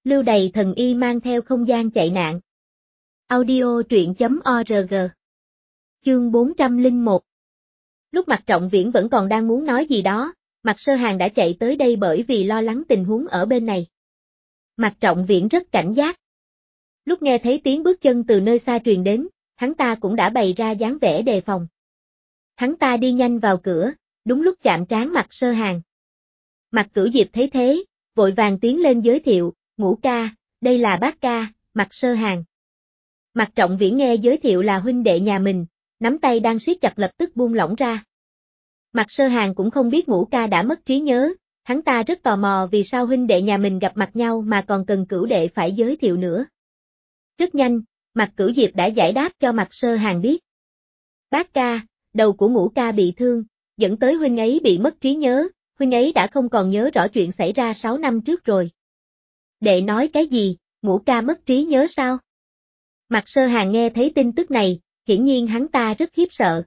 Lưu Đày thần y mang theo không gian chạy nạn. Audio truyện.org. Chương 401. Lúc Mạc Trọng Viễn vẫn còn đang muốn nói gì đó, Mạc Sơ Hàng đã chạy tới đây bởi vì lo lắng tình huống ở bên này. Mạc Trọng Viễn rất cảnh giác. Lúc nghe thấy tiếng bước chân từ nơi xa truyền đến, hắn ta cũng đã bày ra dáng vẻ đề phòng. Hắn ta đi nhanh vào cửa, đúng lúc chạm trán Mạc Sơ Hàng. Mạc Cửu Diệp thấy thế, vội vàng tiến lên giới thiệu, Ngũ ca, đây là bác ca, Mạc Sơ Hàng. Mạc Trọng Viễn nghe giới thiệu là huynh đệ nhà mình, nắm tay đang siết chặt lập tức buông lỏng ra. Mạc Sơ Hàng cũng không biết Ngũ ca đã mất trí nhớ, hắn ta rất tò mò vì sao huynh đệ nhà mình gặp mặt nhau mà còn cần Cửu đệ phải giới thiệu nữa. Rất nhanh, Mạc Cửu Diệp đã giải đáp cho Mạc Sơ Hàng biết. Bác ca, đầu của Ngũ ca bị thương, dẫn tới huynh ấy bị mất trí nhớ, huynh ấy đã không còn nhớ rõ chuyện xảy ra 6 năm trước rồi. Đệ nói cái gì, Ngũ ca mất trí nhớ sao? Mạc Sơ Hàng nghe thấy tin tức này, hiển nhiên hắn ta rất khiếp sợ.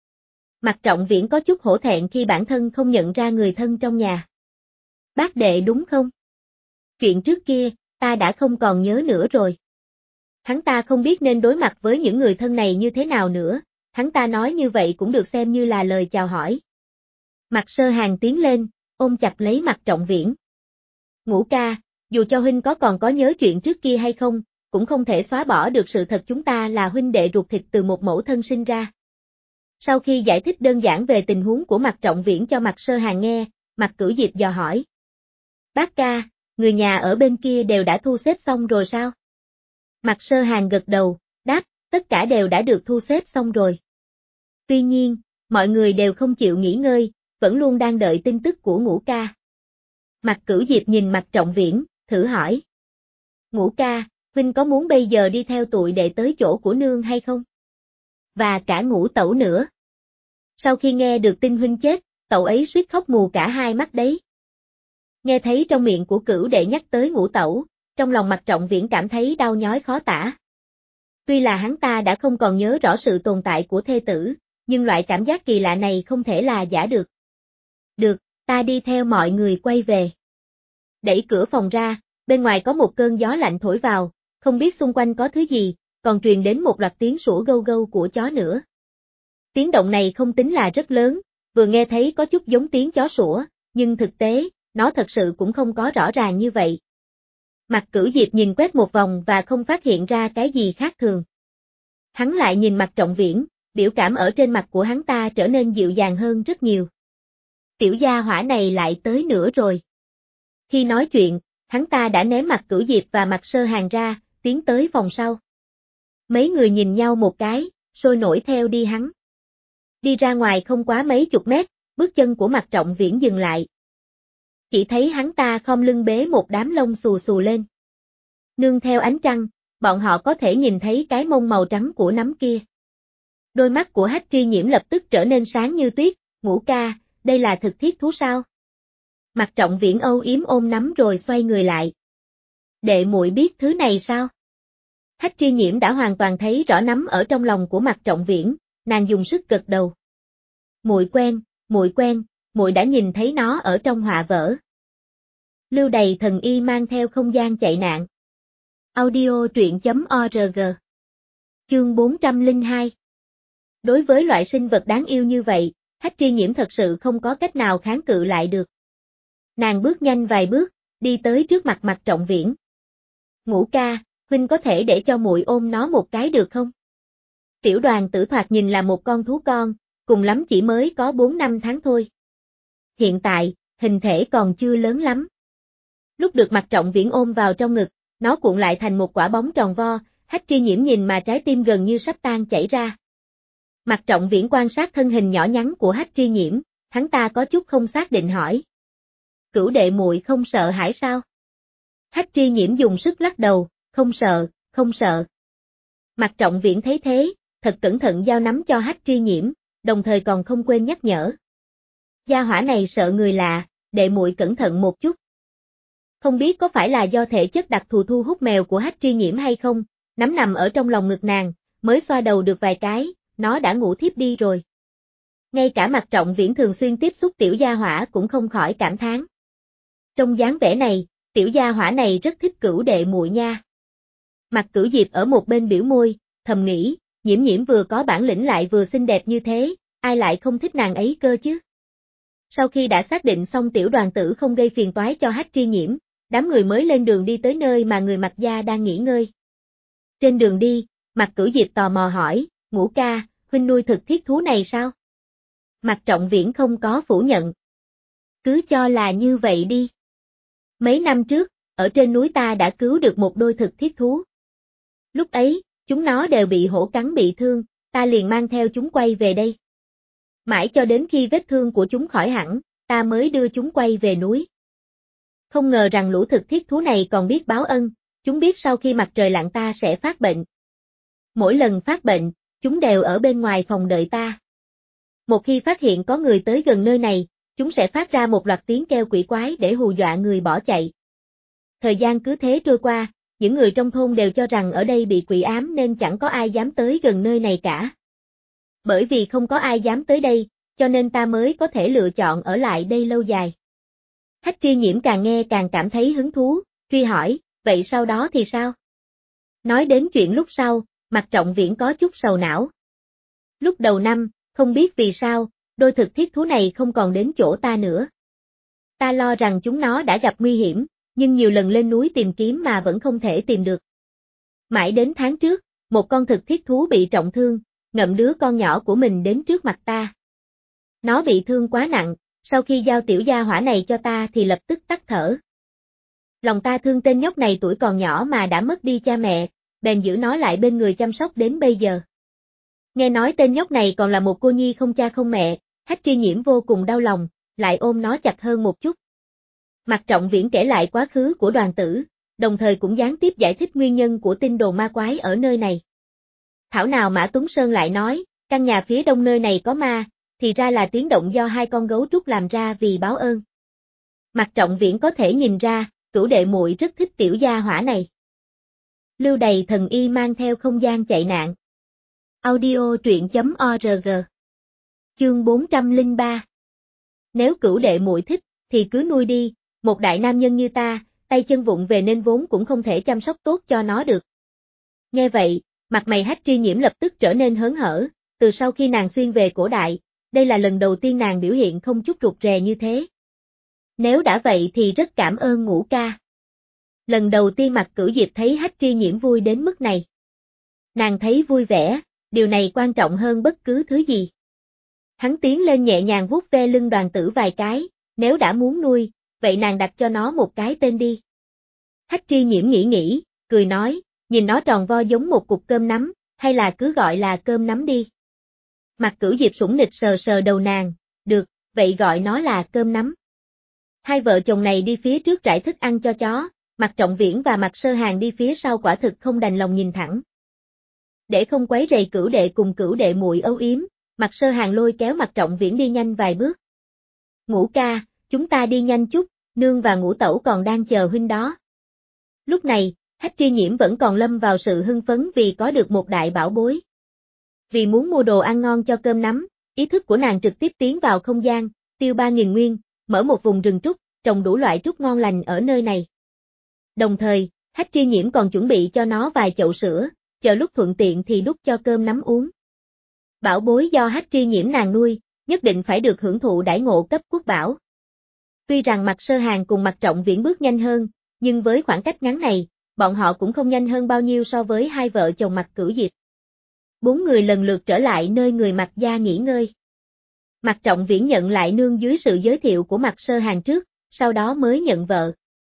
Mạc Trọng Viễn có chút hổ thẹn khi bản thân không nhận ra người thân trong nhà. Bác đệ đúng không? Chuyện trước kia, ta đã không còn nhớ nữa rồi. Hắn ta không biết nên đối mặt với những người thân này như thế nào nữa, hắn ta nói như vậy cũng được xem như là lời chào hỏi. Mạc Sơ Hàng tiến lên, ôm chặt lấy Mạc Trọng Viễn. Ngũ ca, dù cho huynh còn có nhớ chuyện trước kia hay không, cũng không thể xóa bỏ được sự thật chúng ta là huynh đệ ruột thịt từ một mẫu thân sinh ra. Sau khi giải thích đơn giản về tình huống của Mạc Trọng Viễn cho Mạc Sơ Hàng nghe, Mạc Cửu Diệp dò hỏi. Bác ca, người nhà ở bên kia đều đã thu xếp xong rồi sao? Mạc Sơ Hàng gật đầu, đáp, tất cả đều đã được thu xếp xong rồi. Tuy nhiên, mọi người đều không chịu nghỉ ngơi, vẫn luôn đang đợi tin tức của Ngũ ca. Mạc Cửu Diệp nhìn Mạc Trọng Viễn, thử hỏi. Ngũ ca, huynh có muốn bây giờ đi theo tụi đệ tới chỗ của nương hay không? Và cả Ngũ tẩu nữa. Sau khi nghe được tin huynh chết, tẩu ấy suýt khóc mù cả hai mắt đấy. Nghe thấy trong miệng của Cửu đệ nhắc tới Ngũ tẩu, trong lòng Mạc Trọng Viễn cảm thấy đau nhói khó tả. Tuy là hắn ta đã không còn nhớ rõ sự tồn tại của thê tử, nhưng loại cảm giác kỳ lạ này không thể là giả được. Được, ta đi theo mọi người quay về. Đẩy cửa phòng ra, bên ngoài có một cơn gió lạnh thổi vào, không biết xung quanh có thứ gì, còn truyền đến một loạt tiếng sủa gâu gâu của chó nữa. Tiếng động này không tính là rất lớn, vừa nghe thấy có chút giống tiếng chó sủa, nhưng thực tế, nó thật sự cũng không có rõ ràng như vậy. Mạc Cửu Diệp nhìn quét một vòng và không phát hiện ra cái gì khác thường. Hắn lại nhìn Mạc Trọng Viễn, biểu cảm ở trên mặt của hắn ta trở nên dịu dàng hơn rất nhiều. Tiểu gia hỏa này lại tới nữa rồi. Khi nói chuyện, hắn ta đã ném Mạc Cửu Diệp và Mạc Sơ Hàng ra, tiến tới phòng sau. Mấy người nhìn nhau một cái, sôi nổi theo đi hắn. Đi ra ngoài không quá mấy chục mét, bước chân của Mạc Trọng Viễn dừng lại. Chỉ thấy hắn ta khom lưng bế một đám lông xù xù lên. Nương theo ánh trăng, bọn họ có thể nhìn thấy cái mông màu trắng của nấm kia. Đôi mắt của Hách Tri Nhiễm lập tức trở nên sáng như tuyết, Ngũ ca, đây là thực thiết thú sao? Mạc Trọng Viễn âu yếm ôm nắm rồi xoay người lại. Đệ muội biết thứ này sao? Hách Tri Nhiễm đã hoàn toàn thấy rõ nắm ở trong lòng của Mạc Trọng Viễn, nàng dùng sức gật đầu. Muội quen, muội đã nhìn thấy nó ở trong họa vở. Lưu Đày thần y mang theo không gian chạy nạn. Audio truyện.org. Chương 402. Đối với loại sinh vật đáng yêu như vậy, Hách Tri Nhiễm thật sự không có cách nào kháng cự lại được. Nàng bước nhanh vài bước, đi tới trước mặt Mạc Trọng Viễn. Ngũ ca, huynh có thể để cho muội ôm nó một cái được không? Tiểu Đoàn Tử thoạt nhìn là một con thú con, cùng lắm chỉ mới có 4-5 tháng thôi. Hiện tại, hình thể còn chưa lớn lắm. Lúc được Mạc Trọng Viễn ôm vào trong ngực, nó cuộn lại thành một quả bóng tròn vo, Hách Tri Nhiễm nhìn mà trái tim gần như sắp tan chảy ra. Mạc Trọng Viễn quan sát thân hình nhỏ nhắn của Hách Tri Nhiễm, hắn ta có chút không xác định hỏi. Cửu đệ muội không sợ hãi sao? Hách Tri Nhiễm dùng sức lắc đầu, không sợ. Mạc Trọng Viễn thấy thế, thật cẩn thận giao nắm cho Hách Tri Nhiễm, đồng thời còn không quên nhắc nhở. Gia hỏa này sợ người lạ, đệ muội cẩn thận một chút. Không biết có phải là do thể chất đặc thù thu hút mèo của Hách Tri Nhiễm hay không, nắm nằm ở trong lòng ngực nàng, mới xoa đầu được vài cái, nó đã ngủ thiếp đi rồi. Ngay cả Mạc Trọng Viễn thường xuyên tiếp xúc tiểu gia hỏa cũng không khỏi cảm thán. Trong dáng vẻ này, tiểu gia hỏa này rất thích Cửu đệ muội nha. Mặt Cửu Diệp ở một bên biểu môi, thầm nghĩ, Nhiễm Nhiễm vừa có bản lĩnh lại vừa xinh đẹp như thế, ai lại không thích nàng ấy cơ chứ. Sau khi đã xác định xong tiểu đoàn tử không gây phiền toái cho Hách Tri Nhiễm, đám người mới lên đường đi tới nơi mà người Mạc gia đang nghỉ ngơi. Trên đường đi, Mạc Cửu Diệp tò mò hỏi, Ngũ ca, huynh nuôi thực thiết thú này sao? Mạc Trọng Viễn không có phủ nhận. Cứ cho là như vậy đi. Mấy năm trước, ở trên núi ta đã cứu được một đôi thực thiết thú. Lúc ấy, chúng nó đều bị hổ cắn bị thương, ta liền mang theo chúng quay về đây. Mãi cho đến khi vết thương của chúng khỏi hẳn, ta mới đưa chúng quay về núi. Không ngờ rằng lũ thực thiết thú này còn biết báo ân, chúng biết sau khi mặt trời lặn ta sẽ phát bệnh. Mỗi lần phát bệnh, chúng đều ở bên ngoài phòng đợi ta. Một khi phát hiện có người tới gần nơi này, chúng sẽ phát ra một loạt tiếng kêu quỷ quái để hù dọa người bỏ chạy. Thời gian cứ thế trôi qua, những người trong thôn đều cho rằng ở đây bị quỷ ám nên chẳng có ai dám tới gần nơi này cả. Bởi vì không có ai dám tới đây, cho nên ta mới có thể lựa chọn ở lại đây lâu dài. Hách Tri Nhiễm càng nghe càng cảm thấy hứng thú, truy hỏi, vậy sau đó thì sao? Nói đến chuyện lúc sau, Mạc Trọng Viễn có chút sầu não. Lúc đầu năm, không biết vì sao, đôi thực thiết thú này không còn đến chỗ ta nữa. Ta lo rằng chúng nó đã gặp nguy hiểm, nhưng nhiều lần lên núi tìm kiếm mà vẫn không thể tìm được. Mãi đến tháng trước, một con thực thiết thú bị trọng thương, ngậm đứa con nhỏ của mình đến trước mặt ta. Nó bị thương quá nặng, sau khi giao tiểu gia hỏa này cho ta thì lập tức tắt thở. Lòng ta thương tên nhóc này tuổi còn nhỏ mà đã mất đi cha mẹ, bèn giữ nó lại bên người chăm sóc đến bây giờ. Nghe nói tên nhóc này còn là một cô nhi không cha không mẹ, Hách Tri Nhiễm vô cùng đau lòng, lại ôm nó chặt hơn một chút. Mạc Trọng Viễn kể lại quá khứ của đoàn tử, đồng thời cũng gián tiếp giải thích nguyên nhân của tin đồn ma quái ở nơi này. Thảo nào Mã Tuấn Sơn lại nói, căn nhà phía đông nơi này có ma, thì ra là tiếng động do hai con gấu trúc làm ra vì báo ơn. Mạc Trọng Viễn có thể nhìn ra, Cửu đệ muội rất thích tiểu gia hỏa này. Lưu Đầy Thần Y mang theo không gian chạy nạn. Audio truyện.org. Chương 403. Nếu Cửu đệ muội thích, thì cứ nuôi đi, một đại nam nhân như ta, tay chân vụng về nên vốn cũng không thể chăm sóc tốt cho nó được. Nghe vậy, mặt mày Hách Tri Nhiễm lập tức trở nên hớn hở, từ sau khi nàng xuyên về cổ đại, đây là lần đầu tiên nàng biểu hiện không chút rụt rè như thế. Nếu đã vậy thì rất cảm ơn Ngũ ca. Lần đầu tiên Mạc Cửu Diệp thấy Hách Tri Nhiễm vui đến mức này. Nàng thấy vui vẻ, điều này quan trọng hơn bất cứ thứ gì. Hắn tiến lên nhẹ nhàng vuốt ve lưng đoàn tử vài cái, nếu đã muốn nuôi, vậy nàng đặt cho nó một cái tên đi. Hách Tri Nhiễm nghĩ, cười nói, nhìn nó tròn vo giống một cục cơm nắm, hay là cứ gọi là cơm nắm đi. Mạc Cửu Diệp sủng nịch sờ sờ đầu nàng, được, vậy gọi nó là cơm nắm. Hai vợ chồng này đi phía trước trải thức ăn cho chó, Mạc Trọng Viễn và Mạc Sơ Hàng đi phía sau quả thực không đành lòng nhìn thẳng. Để không quấy rầy Cửu đệ cùng Cửu đệ muội âu yếm, Mạc Sơ Hàng lôi kéo Mạc Trọng Viễn đi nhanh vài bước. Ngũ ca, chúng ta đi nhanh chút, nương và Ngũ tẩu còn đang chờ huynh đó. Lúc này, Hách Tri Nhiễm vẫn còn lâm vào sự hưng phấn vì có được một đại bảo bối. Vì muốn mua đồ ăn ngon cho cơm nắm, ý thức của nàng trực tiếp tiến vào không gian, tiêu 3.000 nguyên, mở một vùng rừng trúc, trồng đủ loại trúc ngon lành ở nơi này. Đồng thời, Hách Tri Nhiễm còn chuẩn bị cho nó vài chậu sữa, chờ lúc thuận tiện thì đút cho cơm nắm uống. Bảo bối do Hách Tri Nhiễm nàng nuôi, nhất định phải được hưởng thụ đãi ngộ cấp quốc bảo. Tuy rằng Mạc Sơ Hàng cùng Mạc Trọng Viễn bước nhanh hơn, nhưng với khoảng cách ngắn này, bọn họ cũng không nhanh hơn bao nhiêu so với hai vợ chồng Mạc Cửu Diệp. 4 người lần lượt trở lại nơi người Mạc gia nghỉ ngơi. Mạc Trọng Viễn nhận lại nương dưới sự giới thiệu của Mạc Sơ Hàng trước, sau đó mới nhận vợ.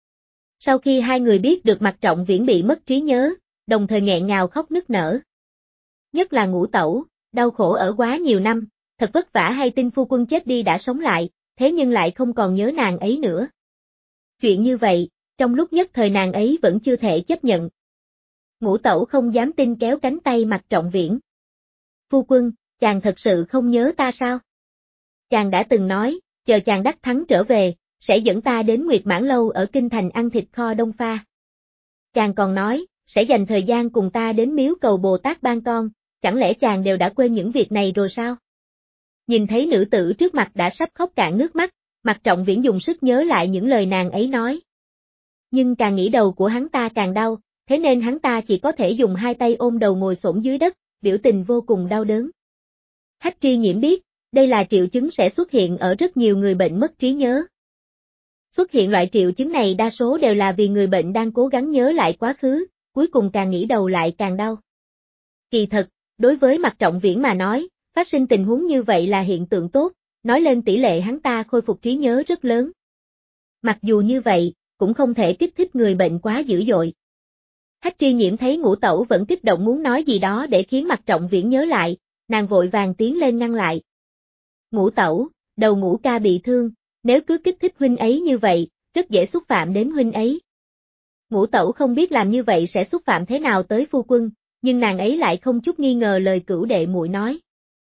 Sau khi hai người biết được Mạc Trọng Viễn bị mất trí nhớ, đồng thời nghẹn ngào khóc nức nở. Nhất là Ngũ tẩu, đau khổ ở quá nhiều năm, thật vất vả hay tin phu quân chết đi đã sống lại, thế nhưng lại không còn nhớ nàng ấy nữa. Chuyện như vậy, trong lúc nhất thời nàng ấy vẫn chưa thể chấp nhận. Ngũ tẩu không dám tin kéo cánh tay Mạc Trọng Viễn. Phu quân, chàng thật sự không nhớ ta sao? Chàng đã từng nói, chờ chàng đắc thắng trở về, sẽ dẫn ta đến Nguyệt Mãn Lâu ở Kinh Thành ăn thịt kho đông pha. Chàng còn nói, sẽ dành thời gian cùng ta đến miếu cầu Bồ Tát ban con, chẳng lẽ chàng đều đã quên những việc này rồi sao? Nhìn thấy nữ tử trước mặt đã sắp khóc cạn nước mắt, Mạc Trọng Viễn dùng sức nhớ lại những lời nàng ấy nói. Nhưng càng nghĩ đầu của hắn ta càng đau, thế nên hắn ta chỉ có thể dùng hai tay ôm đầu ngồi xổm dưới đất, biểu tình vô cùng đau đớn. Hách Tri Nhiễm biết, đây là triệu chứng sẽ xuất hiện ở rất nhiều người bệnh mất trí nhớ. Xuất hiện loại triệu chứng này đa số đều là vì người bệnh đang cố gắng nhớ lại quá khứ, cuối cùng càng nghĩ đầu lại càng đau. Kỳ thật, đối với Mạc Trọng Viễn mà nói, phát sinh tình huống như vậy là hiện tượng tốt, nói lên tỷ lệ hắn ta khôi phục trí nhớ rất lớn. Mặc dù như vậy, cũng không thể kích thích người bệnh quá dữ dội. Hách Tri Nhiễm thấy Ngũ Tẩu vẫn kích động muốn nói gì đó để khiến Mạc Trọng Viễn nhớ lại, nàng vội vàng tiến lên ngăn lại. Ngũ Tẩu, đầu Ngũ ca bị thương, nếu cứ kích thích huynh ấy như vậy, rất dễ xúc phạm đến huynh ấy. Ngũ Tẩu không biết làm như vậy sẽ xúc phạm thế nào tới phu quân, nhưng nàng ấy lại không chút nghi ngờ lời cửu đệ muội nói.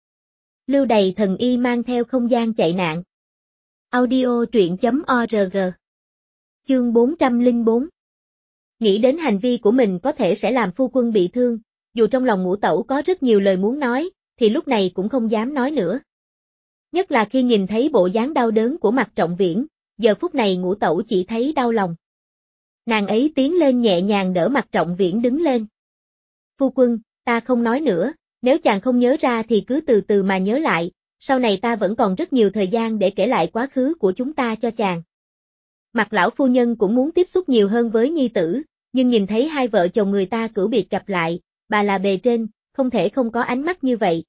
Lưu Đày thần y mang theo không gian chạy nạn. Audio truyện.org. Chương 404. Nghĩ đến hành vi của mình có thể sẽ làm phu quân bị thương, dù trong lòng Ngũ Tẩu có rất nhiều lời muốn nói, thì lúc này cũng không dám nói nữa. Nhất là khi nhìn thấy bộ dáng đau đớn của Mạc Trọng Viễn, giờ phút này Ngũ Tẩu chỉ thấy đau lòng. Nàng ấy tiến lên nhẹ nhàng đỡ Mạc Trọng Viễn đứng lên. Phu quân, ta không nói nữa, nếu chàng không nhớ ra thì cứ từ từ mà nhớ lại, sau này ta vẫn còn rất nhiều thời gian để kể lại quá khứ của chúng ta cho chàng. Mạc lão phu nhân cũng muốn tiếp xúc nhiều hơn với nhi tử, nhưng nhìn thấy hai vợ chồng người ta cửu biệt gặp lại, bà là bề trên, không thể không có ánh mắt như vậy.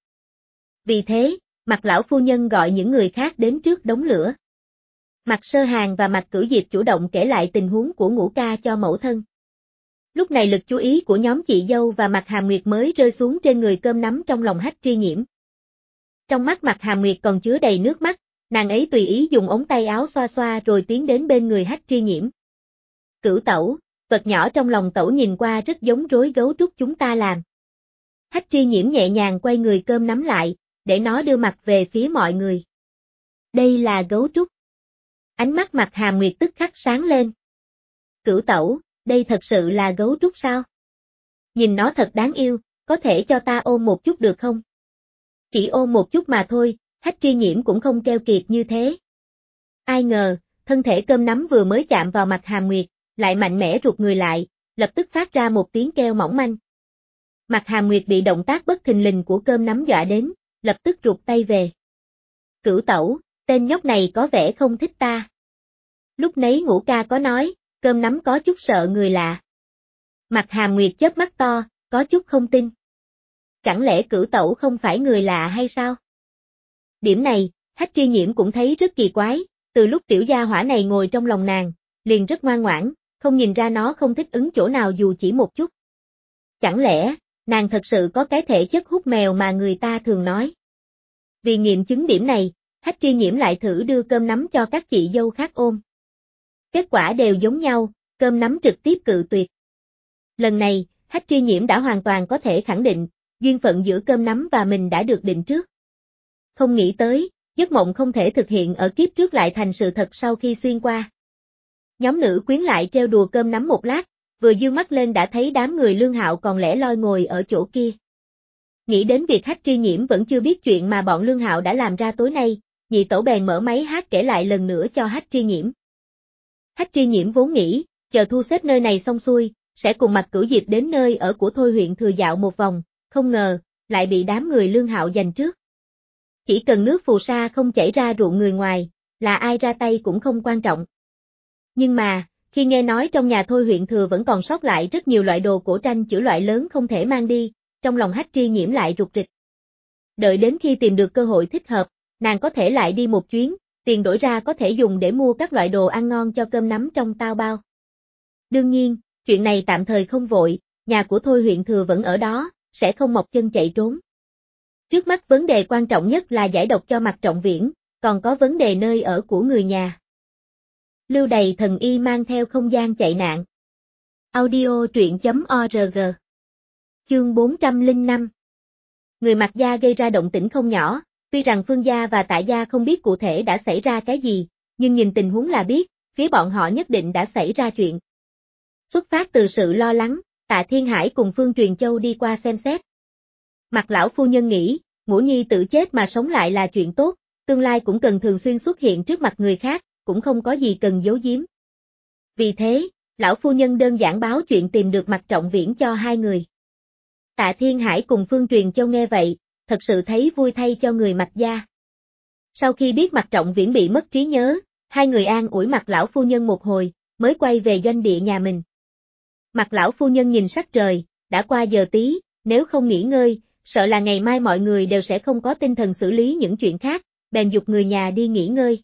Vì thế, Mạc lão phu nhân gọi những người khác đến trước đống lửa. Mạc Sơ Hàn và Mạc Cửu Diệp chủ động kể lại tình huống của Ngũ ca cho mẫu thân. Lúc này lực chú ý của nhóm chị dâu và Mạc Hàm Nguyệt mới rơi xuống trên người cơm nắm trong lòng Hách Tri Nhiễm. Trong mắt Mạc Hàm Nguyệt còn chứa đầy nước mắt, nàng ấy tùy ý dùng ống tay áo xoa xoa rồi tiến đến bên người Hách Tri Nhiễm. Cửu tẩu, vật nhỏ trong lòng tẩu nhìn qua rất giống rối gấu trúc chúng ta làm. Hách Tri Nhiễm nhẹ nhàng quay người cơm nắm lại, để nó đưa mặt về phía mọi người. Đây là gấu trúc. Ánh mắt Mạc Hàm Nguyệt tức khắc sáng lên. Cửu tẩu, đây thật sự là gấu trúc sao? Nhìn nó thật đáng yêu, có thể cho ta ôm một chút được không? Chỉ ôm một chút mà thôi, Hách Tri Nhiễm cũng không keo kiệt như thế. Ai ngờ, thân thể cơm nắm vừa mới chạm vào Mạc Hàm Nguyệt, lại mạnh mẽ rụt người lại, lập tức phát ra một tiếng kêu mỏng manh. Mạc Hàm Nguyệt bị động tác bất thình lình của cơm nắm dọa đến, lập tức rụt tay về. Cửu tẩu, tên nhóc này có vẻ không thích ta. Lúc nấy Ngũ ca có nói, cơm nắm có chút sợ người lạ. Mạc Hàm Nguyệt chớp mắt to, có chút không tin. Chẳng lẽ Cửu tẩu không phải người lạ hay sao? Điểm này, Hách Tri Nhiễm cũng thấy rất kỳ quái, từ lúc tiểu gia hỏa này ngồi trong lòng nàng, liền rất ngoan ngoãn, không nhìn ra nó không thích ứng chỗ nào dù chỉ một chút. Chẳng lẽ, nàng thật sự có cái thể chất hút mèo mà người ta thường nói? Vì nghiệm chứng điểm này, Hách Tri Nhiễm lại thử đưa cơm nắm cho các chị dâu khác ôm. Kết quả đều giống nhau, cơm nắm trực tiếp cự tuyệt. Lần này, Hách Tri Nhiễm đã hoàn toàn có thể khẳng định, duyên phận giữa cơm nắm và mình đã được định trước. Không nghĩ tới, giấc mộng không thể thực hiện ở kiếp trước lại thành sự thật sau khi xuyên qua. Nhóm nữ quyến lại trêu đùa cơm nắm một lát, vừa dương mắt lên đã thấy đám người Lương Hạo còn lẻ loi ngồi ở chỗ kia. Nghĩ đến việc Hách Tri Nhiễm vẫn chưa biết chuyện mà bọn Lương Hạo đã làm ra tối nay, nhị tẩu bèn mở máy hát kể lại lần nữa cho Hách Tri Nhiễm. Hách Tri Nhiễm vốn nghĩ, chờ thu xếp nơi này xong xuôi, sẽ cùng Mạc Cửu Diệp đến nơi ở của Thôi huyện Thừa dạo một vòng, không ngờ, lại bị đám người Lương Hạo giành trước. Chỉ cần nước phù sa không chảy ra ruộng người ngoài, là ai ra tay cũng không quan trọng. Nhưng mà, khi nghe nói trong nhà Thôi huyện Thừa vẫn còn sót lại rất nhiều loại đồ cổ tranh chữ loại lớn không thể mang đi, trong lòng Hách Tri Nhiễm lại rục rịch. Đợi đến khi tìm được cơ hội thích hợp, nàng có thể lại đi một chuyến, tiền đổi ra có thể dùng để mua các loại đồ ăn ngon cho cơm nắm trong tao bao. Đương nhiên, chuyện này tạm thời không vội, nhà của Thôi huyện Thừa vẫn ở đó, sẽ không mọc chân chạy trốn. Trước mắt vấn đề quan trọng nhất là giải độc cho Mạc Trọng Viễn, còn có vấn đề nơi ở của người nhà. Lưu Đày thần y mang theo không gian chạy nạn. Audio truyện.org. Chương 405. Người Mạc gia gây ra động tĩnh không nhỏ, tuy rằng Phương gia và Tạ gia không biết cụ thể đã xảy ra cái gì, nhưng nhìn tình huống là biết, phía bọn họ nhất định đã xảy ra chuyện. Xuất phát từ sự lo lắng, Tạ Thiên Hải cùng Phương Truyền Châu đi qua xem xét. Mạc lão phu nhân nghĩ, Ngũ Nhi tự chết mà sống lại là chuyện tốt, tương lai cũng cần thường xuyên xuất hiện trước mặt người khác, cũng không có gì cần giấu giếm. Vì thế, Lão phu nhân đơn giản báo chuyện tìm được Mạc Trọng Viễn cho hai người. Tạ Thiên Hải cùng Phương Truyền Châu nghe vậy, thật sự thấy vui thay cho người Mạc gia. Sau khi biết Mạc Trọng Viễn bị mất trí nhớ, hai người an ủi Mạc lão phu nhân một hồi, mới quay về doanh địa nhà mình. Mạc lão phu nhân nhìn sắc trời, đã qua giờ tí, nếu không nghỉ ngơi, sợ là ngày mai mọi người đều sẽ không có tinh thần xử lý những chuyện khác, bèn giục người nhà đi nghỉ ngơi.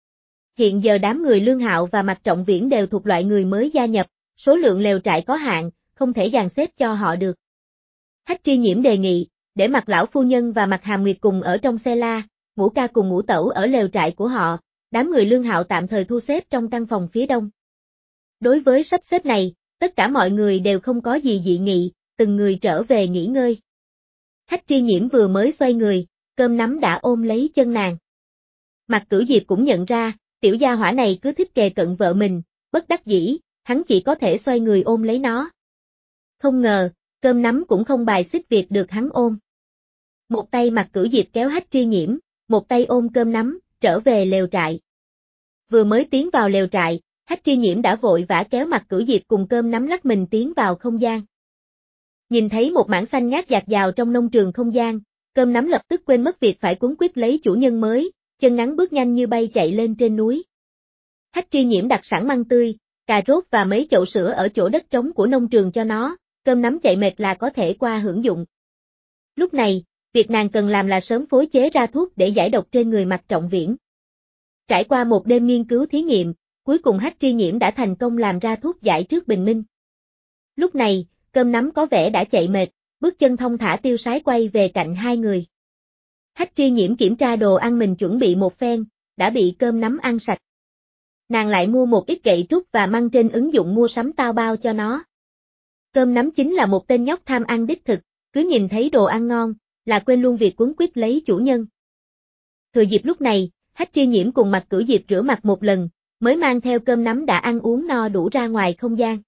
Hiện giờ đám người Lương Hạo và Mạc Trọng Viễn đều thuộc loại người mới gia nhập, số lượng lều trại có hạn, không thể dàn xếp cho họ được. Hách Tri Nhiễm đề nghị, để Mạc lão phu nhân và Mạc Hàm Nguyệt cùng ở trong xe la, Ngũ ca cùng Ngũ tẩu ở lều trại của họ, đám người Lương Hạo tạm thời thu xếp trong căn phòng phía đông. Đối với sắp xếp này, tất cả mọi người đều không có gì dị nghị, từng người trở về nghỉ ngơi. Hách Tri Nhiễm vừa mới xoay người, cơm nắm đã ôm lấy chân nàng. Mạc Cửu Diệp cũng nhận ra, tiểu gia hỏa này cứ thích kề cận vợ mình, bất đắc dĩ, hắn chỉ có thể xoay người ôm lấy nó. Không ngờ, cơm nắm cũng không bài xích việc được hắn ôm. Một tay Mạc Cửu Diệp kéo Hách Tri Nhiễm, một tay ôm cơm nắm, trở về lều trại. Vừa mới tiến vào lều trại, Hách Tri Nhiễm đã vội vã kéo Mạc Cửu Diệp cùng cơm nắm lắc mình tiến vào không gian. Nhìn thấy một mảng xanh ngát dạt dào trong nông trường không gian, cơm nắm lập tức quên mất việc phải cuống quýt lấy chủ nhân mới, chân ngắn bước nhanh như bay chạy lên trên núi. Hách Tri Nhiễm đặt sẵn măng tươi, cà rốt và mấy chậu sữa ở chỗ đất trống của nông trường cho nó, cơm nắm chạy mệt là có thể qua hưởng dụng. Lúc này, việc nàng cần làm là sớm phối chế ra thuốc để giải độc trên người Mạc Trọng Viễn. Trải qua một đêm nghiên cứu thí nghiệm, cuối cùng Hách Tri Nhiễm đã thành công làm ra thuốc giải trước bình minh. Lúc này, cơm nắm có vẻ đã chạy mệt, bước chân thong thả tiêu sái quay về cạnh hai người. Hách Tri Nhiễm kiểm tra đồ ăn mình chuẩn bị một phen, đã bị cơm nắm ăn sạch. Nàng lại mua một ít gậy trúc và măng trên ứng dụng mua sắm tao bao cho nó. Cơm nắm chính là một tên nhóc tham ăn đích thực, cứ nhìn thấy đồ ăn ngon, là quên luôn việc quấn quýt lấy chủ nhân. Thừa dịp lúc này, Hách Tri Nhiễm cùng Mạc Cửu Diệp rửa mặt một lần, mới mang theo cơm nắm đã ăn uống no đủ ra ngoài không gian.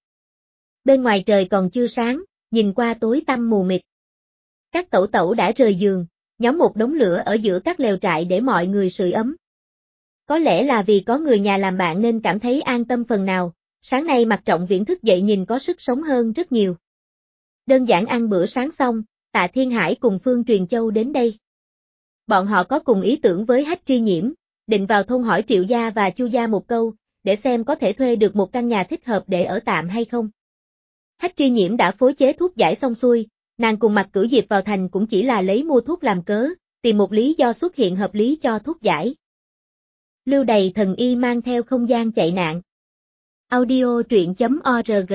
Bên ngoài trời còn chưa sáng, nhìn qua tối tăm mù mịt. Các tẩu tẩu đã rời giường, nhóm một đống lửa ở giữa các lều trại để mọi người sưởi ấm. Có lẽ là vì có người nhà làm bạn nên cảm thấy an tâm phần nào, sáng nay Mạc Trọng Viễn thức dậy nhìn có sức sống hơn rất nhiều. Đơn giản ăn bữa sáng xong, Tạ Thiên Hải cùng Phương Truyền Châu đến đây. Bọn họ có cùng ý tưởng với Hách Tri Nhiễm, định vào thôn hỏi Triệu gia và Chu gia một câu, để xem có thể thuê được một căn nhà thích hợp để ở tạm hay không. Hách Tri Nhiễm đã phối chế thuốc giải xong xuôi, nàng cùng Mạc Cửu Diệp vào thành cũng chỉ là lấy mua thuốc làm cớ, tìm một lý do xuất hiện hợp lý cho thuốc giải. Lưu Đầy Thần Y mang theo không gian chạy nạn. Audio truyện.org.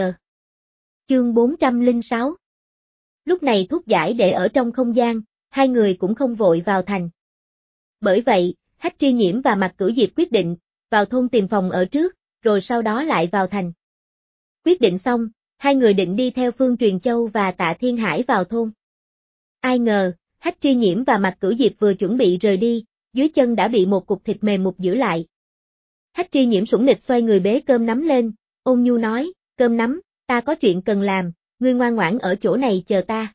Chương 406. Lúc này thuốc giải để ở trong không gian, hai người cũng không vội vào thành. Bởi vậy, Hách Tri Nhiễm và Mạc Cửu Diệp quyết định, vào thôn tìm phòng ở trước, rồi sau đó lại vào thành. Quyết định xong, hai người định đi theo Phương Truyền Châu và Tạ Thiên Hải vào thôn. Ai ngờ, Hách Tri Nhiễm và Mạc Cửu Diệp vừa chuẩn bị rời đi, dưới chân đã bị một cục thịt mềm mục giữ lại. Hách Tri Nhiễm sủng nịch xoay người bế cơm nắm lên, ôn nhu nói, cơm nắm, ta có chuyện cần làm, ngươi ngoan ngoãn ở chỗ này chờ ta.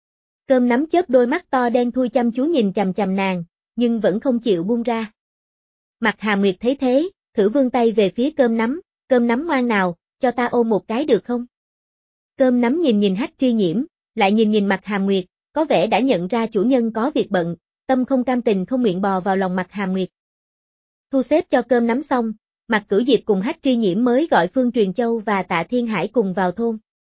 Cơm nắm chớp đôi mắt to đen thui chăm chú nhìn chằm chằm nàng, nhưng vẫn không chịu buông ra. Mạc Hàm Nguyệt thấy thế, thử vươn tay về phía cơm nắm ngoan nào, cho ta ôm một cái được không? Cơm nắm nhìn nhìn Hách Tri Nhiễm, lại nhìn nhìn Mạc Hàm Nguyệt, có vẻ đã nhận ra chủ nhân có việc bận, tâm không cam tình không nguyện bò vào lòng Mạc Hàm Nguyệt. Thu xếp cho cơm nắm xong, Mạc Cửu Diệp cùng Hách Tri Nhiễm mới gọi Phương Truyền Châu và Tạ Thiên Hải cùng vào thôn.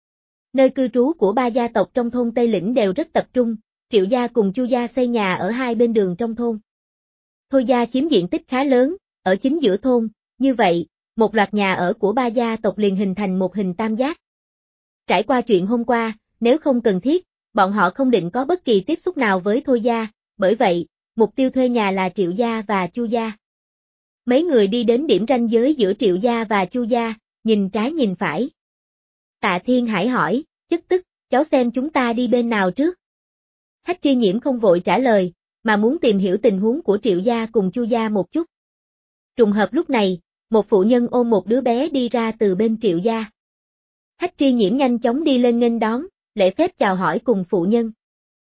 Nơi cư trú của ba gia tộc trong thôn Tây Lĩnh đều rất tập trung, Triệu gia cùng Chu gia xây nhà ở hai bên đường trong thôn. Thôi gia chiếm diện tích khá lớn, ở chính giữa thôn, như vậy, một loạt nhà ở của ba gia tộc liền hình thành một hình tam giác. Trải qua chuyện hôm qua, nếu không cần thiết, bọn họ không định có bất kỳ tiếp xúc nào với Thôi gia, bởi vậy, mục tiêu thuê nhà là Triệu gia và Chu gia. Mấy người đi đến điểm ranh giới giữa Triệu gia và Chu gia, nhìn trái nhìn phải. Tạ Thiên Hải hỏi, chất tức, cháu xem chúng ta đi bên nào trước. Hách Tri Nhiễm không vội trả lời, mà muốn tìm hiểu tình huống của Triệu gia cùng Chu gia một chút. Trùng hợp lúc này, một phụ nhân ôm một đứa bé đi ra từ bên Triệu gia. Hách Tri Nhiễm nhanh chóng đi lên nghênh đón, lễ phép chào hỏi cùng phụ nhân.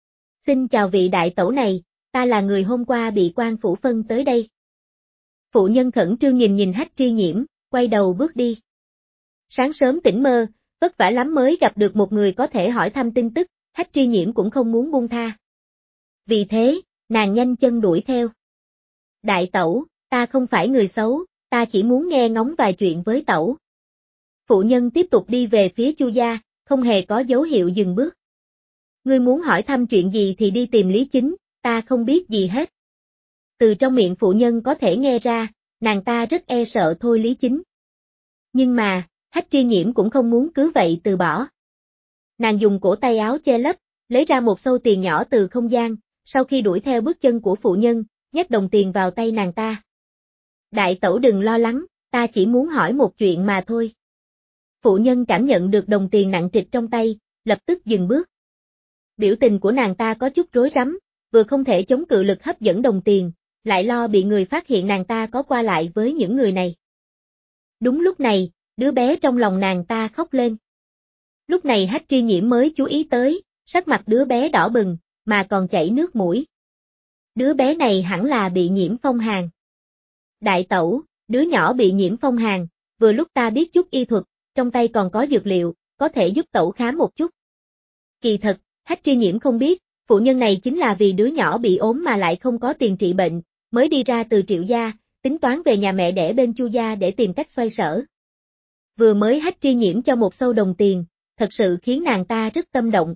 Xin chào vị đại tẩu này, ta là người hôm qua bị quan phủ phân tới đây. Phụ nhân khẩn trương nhìn nhìn Hách Tri Nhiễm, quay đầu bước đi. Sáng sớm tỉnh mơ, vất vả lắm mới gặp được một người có thể hỏi thăm tin tức, Hách Tri Nhiễm cũng không muốn buông tha. Vì thế, nàng nhanh chân đuổi theo. Đại tẩu, ta không phải người xấu, ta chỉ muốn nghe ngóng vài chuyện với tẩu. Phụ nhân tiếp tục đi về phía Chu gia, không hề có dấu hiệu dừng bước. Ngươi muốn hỏi thăm chuyện gì thì đi tìm Lý Chính, ta không biết gì hết. Từ trong miệng phụ nhân có thể nghe ra, nàng ta rất e sợ Thôi Lý Chính. Nhưng mà, Hách Tri Nhiễm cũng không muốn cứ vậy từ bỏ. Nàng dùng cổ tay áo che lấp, lấy ra một xâu tiền nhỏ từ không gian, sau khi đuổi theo bước chân của phụ nhân, nhét đồng tiền vào tay nàng ta. Đại tẩu đừng lo lắng, ta chỉ muốn hỏi một chuyện mà thôi. Phụ nhân cảm nhận được đồng tiền nặng trịch trong tay, lập tức dừng bước. Biểu tình của nàng ta có chút rối rắm, vừa không thể chống cự lực hấp dẫn đồng tiền, lại lo bị người phát hiện nàng ta có qua lại với những người này. Đúng lúc này, đứa bé trong lòng nàng ta khóc lên. Lúc này Hách Tri Nhiễm mới chú ý tới, sắc mặt đứa bé đỏ bừng, mà còn chảy nước mũi. Đứa bé này hẳn là bị nhiễm phong hàn. Đại tẩu, đứa nhỏ bị nhiễm phong hàn, vừa lúc ta biết chút y thuật, trong tay còn có dược liệu, có thể giúp tẩu khám một chút. Kỳ thật, Hách Tri Nhiễm không biết, phụ nhân này chính là vì đứa nhỏ bị ốm mà lại không có tiền trị bệnh, mới đi ra từ Triệu gia, tính toán về nhà mẹ đẻ bên Chu gia để tìm cách xoay sở. Vừa mới Hách Tri Nhiễm cho một xâu đồng tiền, thật sự khiến nàng ta rất tâm động.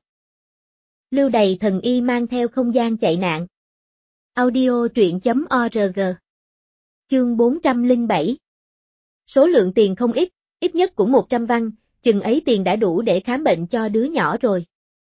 Lưu Đày thần y mang theo không gian chạy nạn. Audio truyện.org. Chương 407. Số lượng tiền không ít, ít nhất cũng 100 văn, chừng ấy tiền đã đủ để khám bệnh cho đứa nhỏ rồi.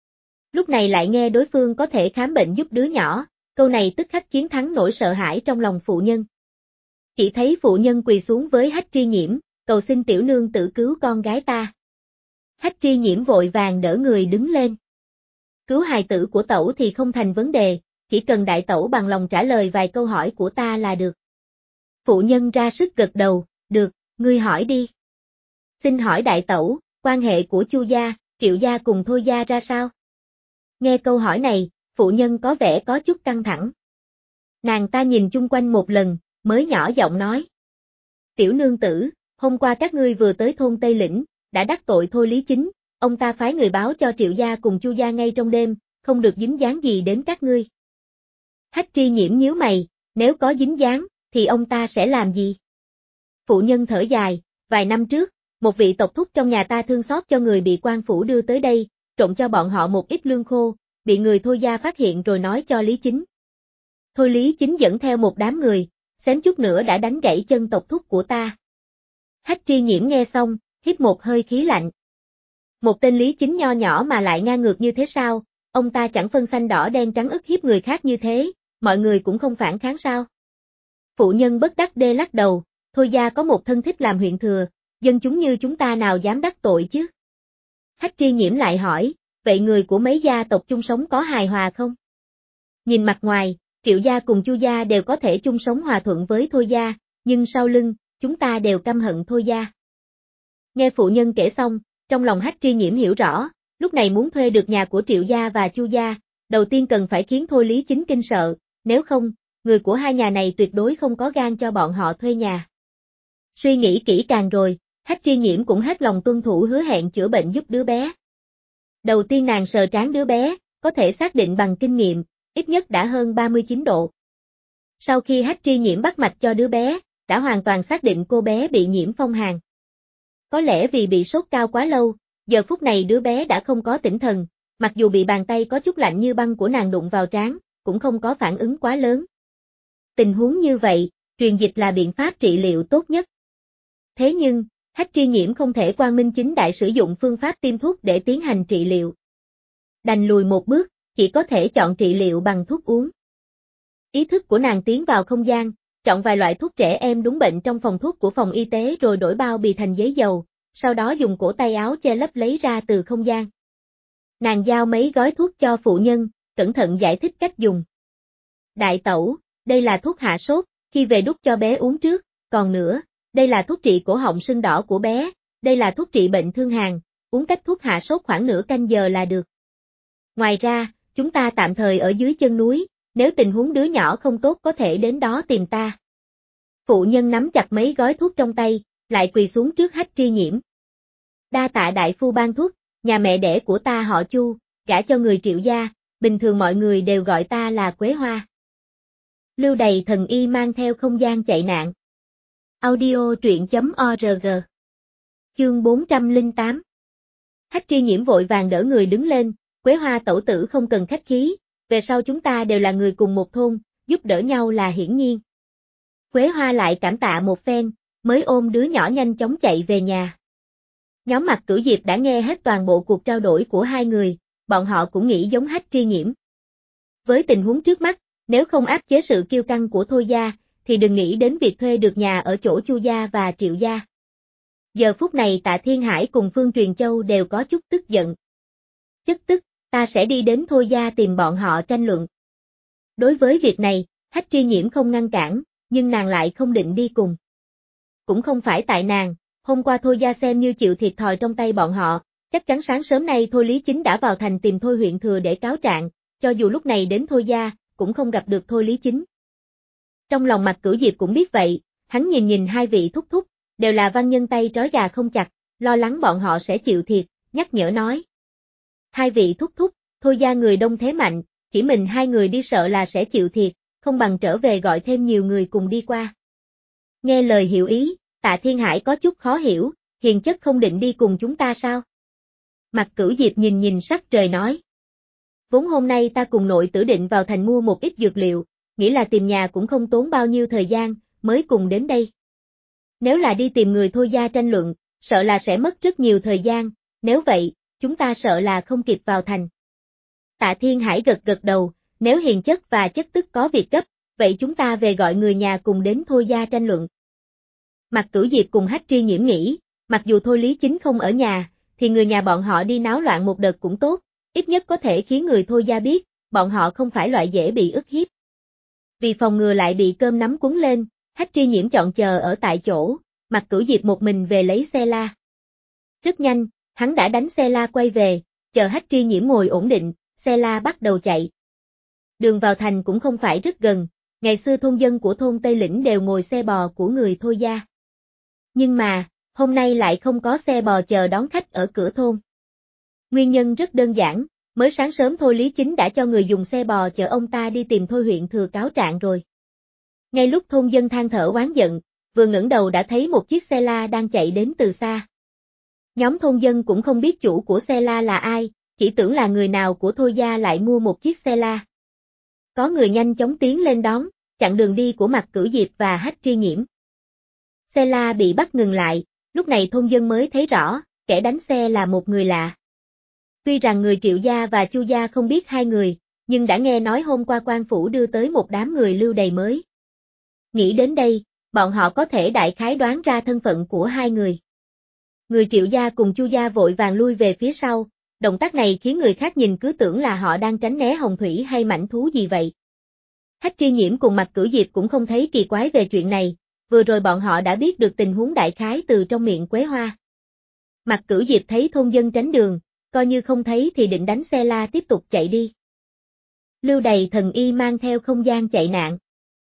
Lúc này lại nghe đối phương có thể khám bệnh giúp đứa nhỏ, câu này tức khắc chiến thắng nỗi sợ hãi trong lòng phụ nhân. Chỉ thấy phụ nhân quỳ xuống với Hách Tri Nhiễm, cầu xin tiểu nương tử cứu con gái ta. Hách Tri Nhiễm vội vàng đỡ người đứng lên. Cứu hài tử của tẩu thì không thành vấn đề, chỉ cần đại tẩu bằng lòng trả lời vài câu hỏi của ta là được. Phụ nhân ra sức gật đầu, được, ngươi hỏi đi. Xin hỏi đại tẩu, quan hệ của Chu gia, Triệu gia cùng Thôi gia ra sao? Nghe câu hỏi này, phụ nhân có vẻ có chút căng thẳng. Nàng ta nhìn chung quanh một lần, mới nhỏ giọng nói. Tiểu nương tử, hôm qua các ngươi vừa tới thôn Tây Lĩnh, đã đắc tội Thôi Lý Chính, ông ta phái người báo cho Triệu gia cùng Chu gia ngay trong đêm, không được dính dáng gì đến các ngươi. Hách Tri Nhiễm nhíu mày, nếu có dính dáng, thì ông ta sẽ làm gì? Phụ nhân thở dài, vài năm trước, một vị tộc thúc trong nhà ta thương xót cho người bị quan phủ đưa tới đây, trộn cho bọn họ một ít lương khô, bị người Thôi gia phát hiện rồi nói cho Lý Chính. Thôi Lý Chính dẫn theo một đám người, xém chút nữa đã đánh gãy chân tộc thúc của ta. Hách Tri Nhiễm nghe xong, hít một hơi khí lạnh. Một tên Lý Chính nho nhỏ mà lại ngang ngược như thế sao, ông ta chẳng phân xanh đỏ đen trắng ức hiếp người khác như thế, mọi người cũng không phản kháng sao? Phụ nhân bất đắc dĩ lắc đầu, Thôi gia có một thân thích làm huyện thừa, dân chúng như chúng ta nào dám đắc tội chứ? Hách Tri Nhiễm lại hỏi, vậy người của mấy gia tộc chung sống có hài hòa không? Nhìn mặt ngoài, Triệu gia cùng Chu gia đều có thể chung sống hòa thuận với Thôi gia, nhưng sau lưng, chúng ta đều căm hận Thôi gia. Nghe phụ nhân kể xong, trong lòng Hách Tri Nhiễm hiểu rõ, lúc này muốn thuê được nhà của Triệu gia và Chu gia, đầu tiên cần phải khiến Thôi Lý Chính kinh sợ, nếu không, người của hai nhà này tuyệt đối không có gan cho bọn họ thuê nhà. Suy nghĩ kỹ càng rồi, Hách Tri Nhiễm cũng hết lòng tuân thủ hứa hẹn chữa bệnh giúp đứa bé. Đầu tiên nàng sờ trán đứa bé, có thể xác định bằng kinh nghiệm, ít nhất đã hơn 39 độ. Sau khi Hách Tri Nhiễm bắt mạch cho đứa bé, đã hoàn toàn xác định cô bé bị nhiễm phong hàn. Có lẽ vì bị sốt cao quá lâu, giờ phút này đứa bé đã không có tỉnh thần, mặc dù bị bàn tay có chút lạnh như băng của nàng đụng vào trán, cũng không có phản ứng quá lớn. Tình huống như vậy, truyền dịch là biện pháp trị liệu tốt nhất. Thế nhưng, Hách Tri Nhiễm không thể quang minh chính đại sử dụng phương pháp tiêm thuốc để tiến hành trị liệu. Đành lùi một bước, chỉ có thể chọn trị liệu bằng thuốc uống. Ý thức của nàng tiến vào không gian, chọn vài loại thuốc trẻ em đúng bệnh trong phòng thuốc của phòng y tế rồi đổi bao bì thành giấy dầu, sau đó dùng cổ tay áo che lấp lấy ra từ không gian. Nàng giao mấy gói thuốc cho phụ nhân, cẩn thận giải thích cách dùng. Đại tẩu, đây là thuốc hạ sốt, khi về đút cho bé uống trước, còn nữa, đây là thuốc trị cổ họng sưng đỏ của bé, đây là thuốc trị bệnh thương hàn, uống cách thuốc hạ sốt khoảng nửa canh giờ là được. Ngoài ra, chúng ta tạm thời ở dưới chân núi, nếu tình huống đứa nhỏ không tốt có thể đến đó tìm ta. Phụ nhân nắm chặt mấy gói thuốc trong tay, lại quỳ xuống trước Hách Tri Nhiễm. Đa tạ đại phu ban thuốc, nhà mẹ đẻ của ta họ Chu, gả cho người Triệu gia, bình thường mọi người đều gọi ta là Quế Hoa. Lưu Đày thần y mang theo không gian chạy nạn. Audio truyện.org. Chương 408. Hách Tri Nhiễm vội vàng đỡ người đứng lên, Quế Hoa tẩu tử không cần khách khí, về sau chúng ta đều là người cùng một thôn, giúp đỡ nhau là hiển nhiên. Quế Hoa lại cảm tạ một phen, mới ôm đứa nhỏ nhanh chóng chạy về nhà. Nhóm Mạc Cửu Diệp đã nghe hết toàn bộ cuộc trao đổi của hai người, bọn họ cũng nghĩ giống Hách Tri Nhiễm. Với tình huống trước mắt, nếu không áp chế sự kiêu căng của Thôi gia, thì đừng nghĩ đến việc thuê được nhà ở chỗ Chu gia và Triệu gia. Giờ phút này Tạ Thiên Hải cùng Phương Truyền Châu đều có chút tức giận. Chất tức, ta sẽ đi đến Thôi gia tìm bọn họ tranh luận. Đối với việc này, Hách Tri Nhiễm không ngăn cản, nhưng nàng lại không định đi cùng. Cũng không phải tại nàng, hôm qua Thôi gia xem như chịu thiệt thòi trong tay bọn họ, chắc chắn sáng sớm nay Thôi Lý Chính đã vào thành tìm Thôi huyện thừa để cáo trạng, cho dù lúc này đến Thôi gia, cũng không gặp được Thôi Lý Chính. Trong lòng Mạc Cửu Diệp cũng biết vậy, hắn nhìn hai vị thúc thúc, đều là văn nhân tay trói gà không chặt, lo lắng bọn họ sẽ chịu thiệt, nhắc nhở nói. Hai vị thúc thúc, Thôi gia người đông thế mạnh, chỉ mình hai người đi sợ là sẽ chịu thiệt, không bằng trở về gọi thêm nhiều người cùng đi qua. Nghe lời hiểu ý, Tạ Thiên Hải có chút khó hiểu, hiền chất không định đi cùng chúng ta sao? Mạc Cửu Diệp nhìn sắc trời nói. Vốn hôm nay ta cùng nội tử định vào thành mua một ít dược liệu, nghĩ là tìm nhà cũng không tốn bao nhiêu thời gian, mới cùng đến đây. Nếu là đi tìm người Thôi gia tranh luận, sợ là sẽ mất rất nhiều thời gian, nếu vậy, chúng ta sợ là không kịp vào thành. Tạ Thiên Hải gật đầu, nếu hiền chất và chất tức có việc gấp, vậy chúng ta về gọi người nhà cùng đến Thôi gia tranh luận. Mạc Cửu Diệp cùng Hách Tri Nhiễm nghĩ, mặc dù Thôi Lý Chính không ở nhà, thì người nhà bọn họ đi náo loạn một đợt cũng tốt, ít nhất có thể khiến người Thôi gia biết, bọn họ không phải loại dễ bị ức hiếp. Vì phòng ngừa lại bị cơm nắm cuốn lên, Hách Tri Nhiễm chọn chờ ở tại chỗ, Mạc Cửu Diệp một mình về lấy xe la. Rất nhanh, hắn đã đánh xe la quay về, chờ Hách Tri Nhiễm ngồi ổn định, xe la bắt đầu chạy. Đường vào thành cũng không phải rất gần, ngày xưa thôn dân của thôn Tây Lĩnh đều ngồi xe bò của người Thôi gia. Nhưng mà, hôm nay lại không có xe bò chờ đón khách ở cửa thôn. Nguyên nhân rất đơn giản, mới sáng sớm Thôi Lý Chính đã cho người dùng xe bò chở ông ta đi tìm Thôi huyện thừa cáo trạng rồi. Ngay lúc thôn dân than thở oán giận, vừa ngẩng đầu đã thấy một chiếc xe la đang chạy đến từ xa. Nhóm thôn dân cũng không biết chủ của xe la là ai, chỉ tưởng là người nào của Thôi gia lại mua một chiếc xe la. Có người nhanh chóng tiến lên đón, chặn đường đi của Mạc Cửu Diệp và Hách Tri Nhiễm. Xe la bị bắt ngừng lại, lúc này thôn dân mới thấy rõ, kẻ đánh xe là một người lạ. Tuy rằng người Triệu gia và Chu gia không biết hai người, nhưng đã nghe nói hôm qua quan phủ đưa tới một đám người Lưu Đày mới. Nghĩ đến đây, bọn họ có thể đại khái đoán ra thân phận của hai người. Người Triệu gia cùng Chu gia vội vàng lui về phía sau, động tác này khiến người khác nhìn cứ tưởng là họ đang tránh né hồng thủy hay mãnh thú gì vậy. Hách Tri Nhiễm cùng Mạc Cửu Diệp cũng không thấy kỳ quái về chuyện này, vừa rồi bọn họ đã biết được tình huống đại khái từ trong miệng Quế Hoa. Mạc Cửu Diệp thấy thôn dân tránh đường, coi như không thấy thì định đánh xe la tiếp tục chạy đi. Lưu Đày thần y mang theo không gian chạy nạn.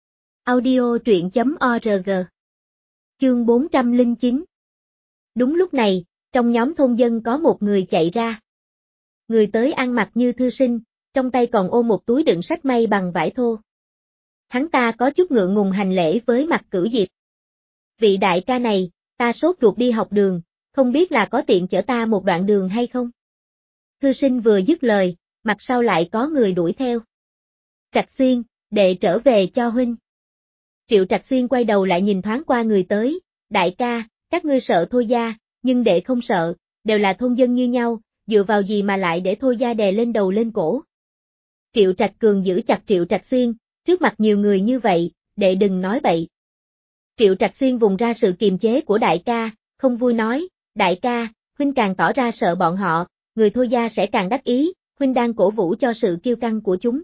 Audio truyện.org. Chương 409. Đúng lúc này, trong nhóm thôn dân có một người chạy ra. Người tới ăn mặc như thư sinh, trong tay còn ôm một túi đựng sách may bằng vải thô. Hắn ta có chút ngượng ngùng hành lễ với Mạc Cửu Diệp. Vị đại ca này, ta sốt ruột đi học đường, không biết là có tiện chở ta một đoạn đường hay không? Thư sinh vừa dứt lời, mặt sau lại có người đuổi theo. Trạch Xuyên, đệ trở về cho huynh. Triệu Trạch Xuyên quay đầu lại nhìn thoáng qua người tới, đại ca, các ngươi sợ Thôi gia, nhưng đệ không sợ, đều là thôn dân như nhau, dựa vào gì mà lại để Thôi gia đè lên đầu lên cổ. Triệu Trạch Cường giữ chặt Triệu Trạch Xuyên, trước mặt nhiều người như vậy, đệ đừng nói bậy. Triệu Trạch Xuyên vùng ra sự kiềm chế của đại ca, không vui nói, đại ca, huynh càng tỏ ra sợ bọn họ, người Thôi gia sẽ càng đắc ý, huynh đang cổ vũ cho sự kiêu căng của chúng.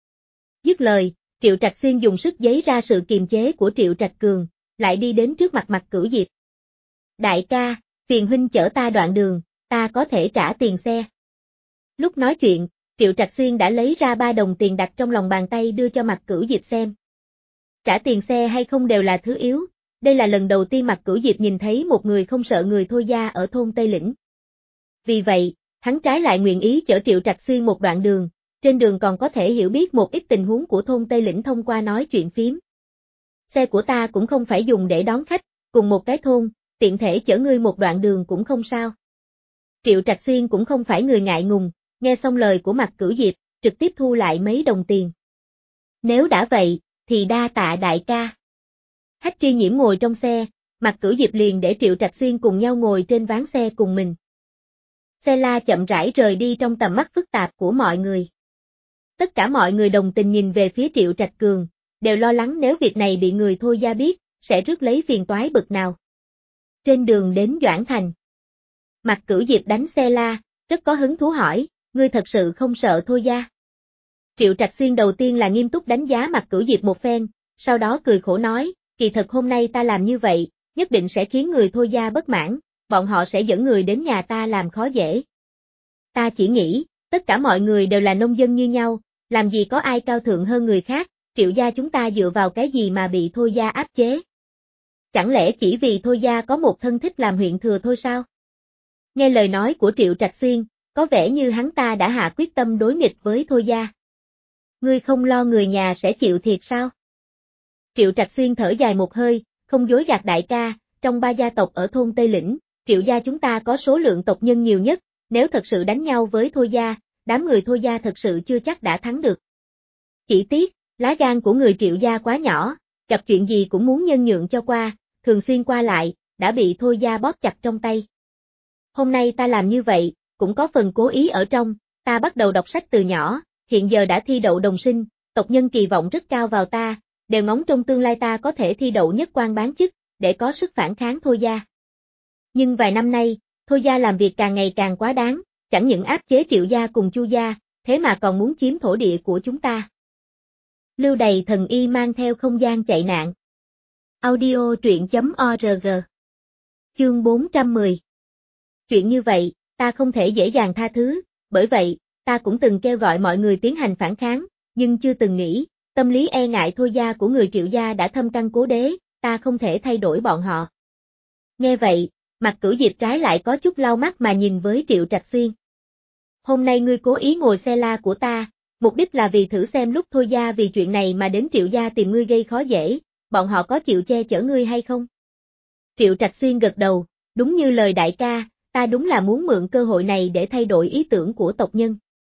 Dứt lời, Triệu Trạch Xuyên dùng sức giấy ra sự kiềm chế của Triệu Trạch Cường, lại đi đến trước mặt Mạc Cửu Diệp. Đại ca, phiền huynh chở ta đoạn đường, ta có thể trả tiền xe. Lúc nói chuyện, Triệu Trạch Xuyên đã lấy ra 3 đồng tiền đặt trong lòng bàn tay đưa cho Mạc Cửu Diệp xem. Trả tiền xe hay không đều là thứ yếu, đây là lần đầu tiên Mạc Cửu Diệp nhìn thấy một người không sợ người Thôi gia ở thôn Tây Lĩnh. Vì vậy, hắn trái lại nguyện ý chở Triệu Trạch Xuyên một đoạn đường, trên đường còn có thể hiểu biết một ít tình huống của thôn Tây Lĩnh thông qua nói chuyện phím. Xe của ta cũng không phải dùng để đón khách, cùng một cái thôn, tiện thể chở ngươi một đoạn đường cũng không sao. Triệu Trạch Xuyên cũng không phải người ngại ngùng, nghe xong lời của Mạc Cửu Diệp, trực tiếp thu lại mấy đồng tiền. Nếu đã vậy, thì đa tạ đại ca. Hách Tri Nhiễm ngồi trong xe, Mạc Cửu Diệp liền để Triệu Trạch Xuyên cùng nhau ngồi trên ván xe cùng mình. Xe la chậm rãi rời đi trong tầm mắt phức tạp của mọi người. Tất cả mọi người đồng tình nhìn về phía Triệu Trạch Cường, đều lo lắng nếu việc này bị người Thôi gia biết, sẽ rước lấy phiền toái bực nào. Trên đường đến Doãn Thành, Mạc Cửu Diệp đánh xe la, rất có hứng thú hỏi, ngươi thật sự không sợ Thôi gia? Triệu Trạch Xuyên đầu tiên là nghiêm túc đánh giá Mạc Cửu Diệp một phen, sau đó cười khổ nói, kỳ thật hôm nay ta làm như vậy, nhất định sẽ khiến người Thôi gia bất mãn, bọn họ sẽ dẫn người đến nhà ta làm khó dễ. Ta chỉ nghĩ, tất cả mọi người đều là nông dân như nhau, làm gì có ai cao thượng hơn người khác, Triệu gia chúng ta dựa vào cái gì mà bị Thôi gia áp chế? Chẳng lẽ chỉ vì Thôi gia có một thân thích làm huyện thừa thôi sao? Nghe lời nói của Triệu Trạch Xuyên, có vẻ như hắn ta đã hạ quyết tâm đối nghịch với Thôi gia. Ngươi không lo người nhà sẽ chịu thiệt sao? Triệu Trạch Xuyên thở dài một hơi, không dối gạt đại ca, trong 3 gia tộc ở thôn Tây Lĩnh, Triệu gia chúng ta có số lượng tộc nhân nhiều nhất, nếu thật sự đánh nhau với Thôi gia, đám người Thôi gia thật sự chưa chắc đã thắng được. Chỉ tiếc, lá gan của người Triệu gia quá nhỏ, gặp chuyện gì cũng muốn nhân nhượng cho qua, thường xuyên qua lại, đã bị Thôi gia bóp chặt trong tay. Hôm nay ta làm như vậy, cũng có phần cố ý ở trong, ta bắt đầu đọc sách từ nhỏ, hiện giờ đã thi đậu đồng sinh, tộc nhân kỳ vọng rất cao vào ta, đều ngóng trong tương lai ta có thể thi đậu nhất quan bán chức, để có sức phản kháng Thôi gia. Nhưng vài năm nay, Thôi gia làm việc càng ngày càng quá đáng, chẳng những áp chế Triệu gia cùng Chu gia, thế mà còn muốn chiếm thổ địa của chúng ta. Lưu Đày thần y mang theo không gian chạy nạn. Audio truyện.org. Chương 410. Chuyện như vậy, ta không thể dễ dàng tha thứ, bởi vậy, ta cũng từng kêu gọi mọi người tiến hành phản kháng, nhưng chưa từng nghĩ, tâm lý e ngại Thôi gia của người Triệu gia đã thâm căn cố đế, ta không thể thay đổi bọn họ. Nghe vậy, Mạc Cửu Diệp trái lại có chút lau mắt mà nhìn với Triệu Trạch Xuyên. Hôm nay ngươi cố ý ngồi xe la của ta, mục đích là vì thử xem lúc Thôi gia vì chuyện này mà đến Triệu gia tìm ngươi gây khó dễ, bọn họ có chịu che chở ngươi hay không? Triệu Trạch Xuyên gật đầu, đúng như lời đại ca, ta đúng là muốn mượn cơ hội này để thay đổi ý tưởng của tộc nhân.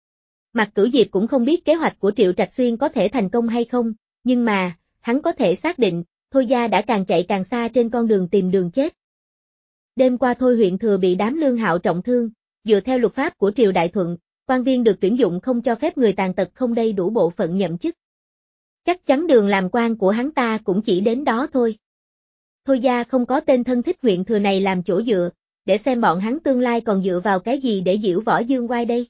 Mạc Cửu Diệp cũng không biết kế hoạch của Triệu Trạch Xuyên có thể thành công hay không, nhưng mà, hắn có thể xác định, Thôi gia đã càng chạy càng xa trên con đường tìm đường chết. Đêm qua Thôi huyện thừa bị đám Lương Hạo trọng thương, dựa theo luật pháp của Triều Đại Thuận, quan viên được tuyển dụng không cho phép người tàn tật không đầy đủ bộ phận nhậm chức. Chắc chắn đường làm quan của hắn ta cũng chỉ đến đó thôi. Thôi gia không có tên thân thích huyện thừa này làm chỗ dựa, để xem bọn hắn tương lai còn dựa vào cái gì để diễu võ dương oai đây.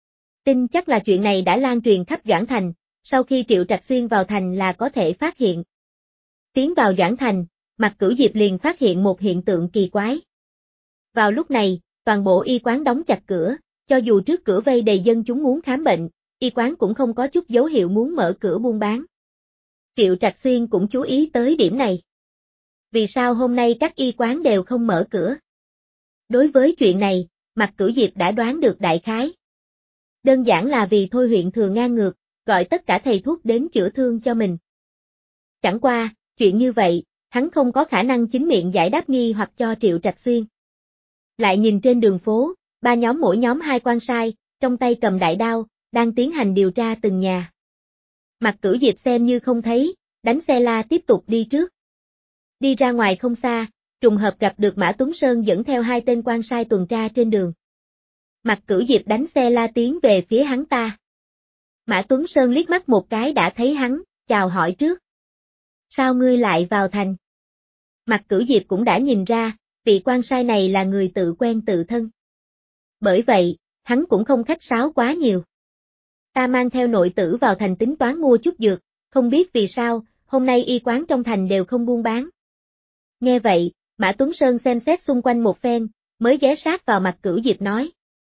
Tin chắc là chuyện này đã lan truyền khắp Doãn Thành, sau khi Triệu Trạch Xuyên vào thành là có thể phát hiện. Tiến vào Doãn Thành, Mạc Cửu Diệp liền phát hiện một hiện tượng kỳ quái. Vào lúc này, toàn bộ y quán đóng chặt cửa, cho dù trước cửa vây đầy dân chúng muốn khám bệnh, y quán cũng không có chút dấu hiệu muốn mở cửa buôn bán. Triệu Trạch Xuyên cũng chú ý tới điểm này. Vì sao hôm nay các y quán đều không mở cửa? Đối với chuyện này, Mạc Cửu Diệp đã đoán được đại khái. Đơn giản là vì Thôi huyện thừa ngang ngược, gọi tất cả thầy thuốc đến chữa thương cho mình. Chẳng qua, chuyện như vậy, hắn không có khả năng chính miệng giải đáp nghi hoặc cho Triệu Trạch Xuyên. Lại nhìn trên đường phố, 3 nhóm mỗi nhóm 2 quan sai, trong tay cầm đại đao, đang tiến hành điều tra từng nhà. Mạc Cửu Diệp xem như không thấy, đánh xe la tiếp tục đi trước. Đi ra ngoài không xa, trùng hợp gặp được Mã Tuấn Sơn dẫn theo 2 tên quan sai tuần tra trên đường. Mạc Cửu Diệp đánh xe la tiến về phía hắn ta. Mã Tuấn Sơn liếc mắt một cái đã thấy hắn, chào hỏi trước. Sao ngươi lại vào thành? Mạc Cửu Diệp cũng đã nhìn ra, vị quan sai này là người tự quen tự thân. Bởi vậy, hắn cũng không khách sáo quá nhiều. Ta mang theo nội tử vào thành tính toán mua chút dược, không biết vì sao, hôm nay y quán trong thành đều không buôn bán. Nghe vậy, Mã Tuấn Sơn xem xét xung quanh một phen, mới ghé sát vào Mạc Cửu Diệp nói.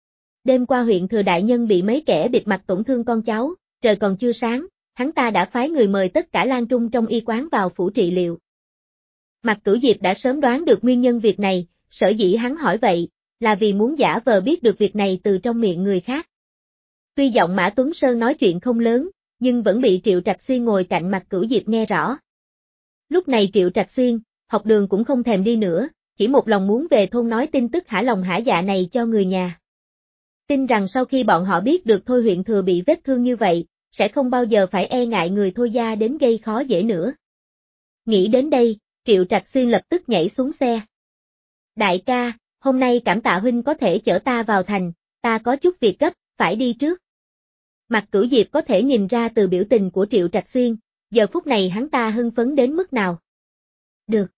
Đêm qua huyện thừa đại nhân bị mấy kẻ bịt mặt tổn thương con cháu, trời còn chưa sáng, hắn ta đã phái người mời tất cả lang trung trong y quán vào phủ trị liệu. Mạc Cửu Diệp đã sớm đoán được nguyên nhân việc này, sở dĩ hắn hỏi vậy, là vì muốn giả vờ biết được việc này từ trong miệng người khác. Tuy giọng Mã Tuấn Sơn nói chuyện không lớn, nhưng vẫn bị Triệu Trạch Xuyên ngồi cạnh Mạc Cửu Diệp nghe rõ. Lúc này Triệu Trạch Xuyên, học đường cũng không thèm đi nữa, chỉ một lòng muốn về thôn nói tin tức hả lòng hả dạ này cho người nhà. Tin rằng sau khi bọn họ biết được Thôi huyện thừa bị vết thương như vậy, sẽ không bao giờ phải e ngại người Thôi gia đến gây khó dễ nữa. Nghĩ đến đây, Triệu Trạch Xuyên lập tức nhảy xuống xe. Đại ca, hôm nay cảm tạ huynh có thể chở ta vào thành, ta có chút việc gấp, phải đi trước. Mạc Cửu Diệp có thể nhìn ra từ biểu tình của Triệu Trạch Xuyên, giờ phút này hắn ta hưng phấn đến mức nào. Được.